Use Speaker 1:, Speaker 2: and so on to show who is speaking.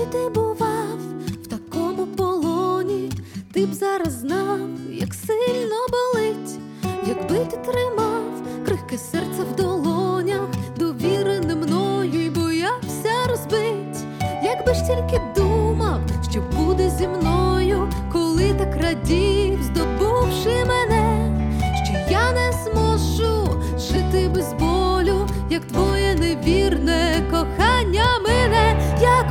Speaker 1: Якби ти бував в такому полоні, ти б зараз знав, як сильно болить. Якби ти тримав крихке серце в долонях, довірене мною, й боявся розбить. Якби ж тільки думав, що буде зі мною, коли так радів, здобувши мене, що я не зможу жити без болю, як твоє невірне кохання мене. Я